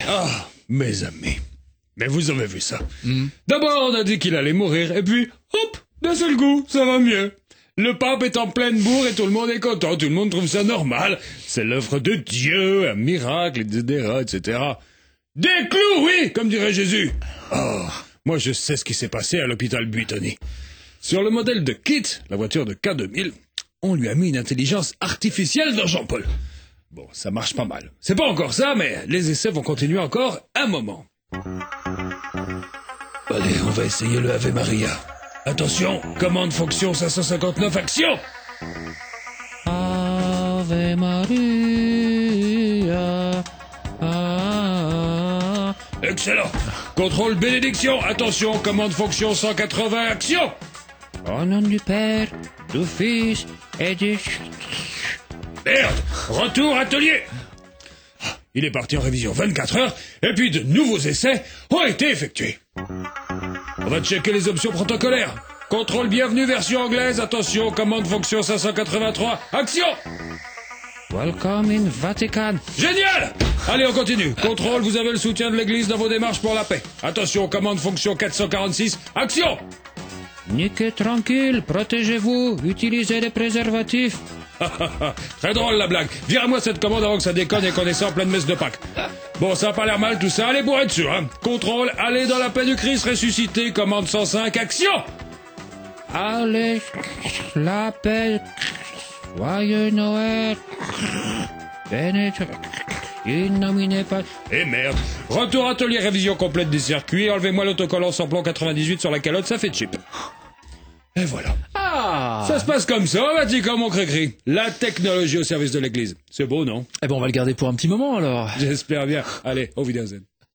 Ah, mes amis. Mais vous avez vu ça. D'abord, on a dit qu'il allait mourir, et puis, hop, d'un seul coup, ça va mieux. Le pape est en pleine bourre et tout le monde est content, tout le monde trouve ça normal. C'est l'œuvre de Dieu, un miracle, etc. Des clous, oui, comme dirait Jésus. Oh, moi je sais ce qui s'est passé à l'hôpital Buitoni. Sur le modèle de Kit, la voiture de K2000, on lui a mis une intelligence artificielle dans Jean-Paul. Bon, ça marche pas mal. C'est pas encore ça, mais les essais vont continuer encore un moment. Allez, on va essayer le Ave Maria. Attention, commande fonction 559, action! Ave Maria. Excellent. Contrôle bénédiction, attention, commande fonction 180, action! Au nom du Père, du Fils et du... Merde! Retour atelier! Il est parti en révision 24 heures, et puis de nouveaux essais ont été effectués. On va checker les options protocolaires. Contrôle bienvenue version anglaise, attention, commande fonction 583, action! Welcome in Vatican. Génial! Allez, on continue. Contrôle, vous avez le soutien de l'église dans vos démarches pour la paix. Attention, commande fonction 446, action! Niquez tranquille, protégez-vous, utilisez les préservatifs. Très drôle la blague. Virez-moi cette commande avant que ça déconne et qu'on ait ça en pleine messe de Pâques. Bon, ça a pas l'air mal tout ça, allez pour être sûr, hein. Contrôle, allez dans la paix du Christ ressuscité, commande 105, action! Allez, la paix, joyeux Noël, bénédiction, innominé pas... Et merde. Retour atelier révision complète des circuits, enlevez-moi l'autocollant sans plomb 98 sur la calotte, ça fait cheap. Et voilà. Ah! Ça se passe comme ça, Vatican, mon cré-cri. La technologie au service de l'église. C'est beau, non? Eh ben, on va le garder pour un petit moment, alors. J'espère bien. Allez, au Wiedersehen.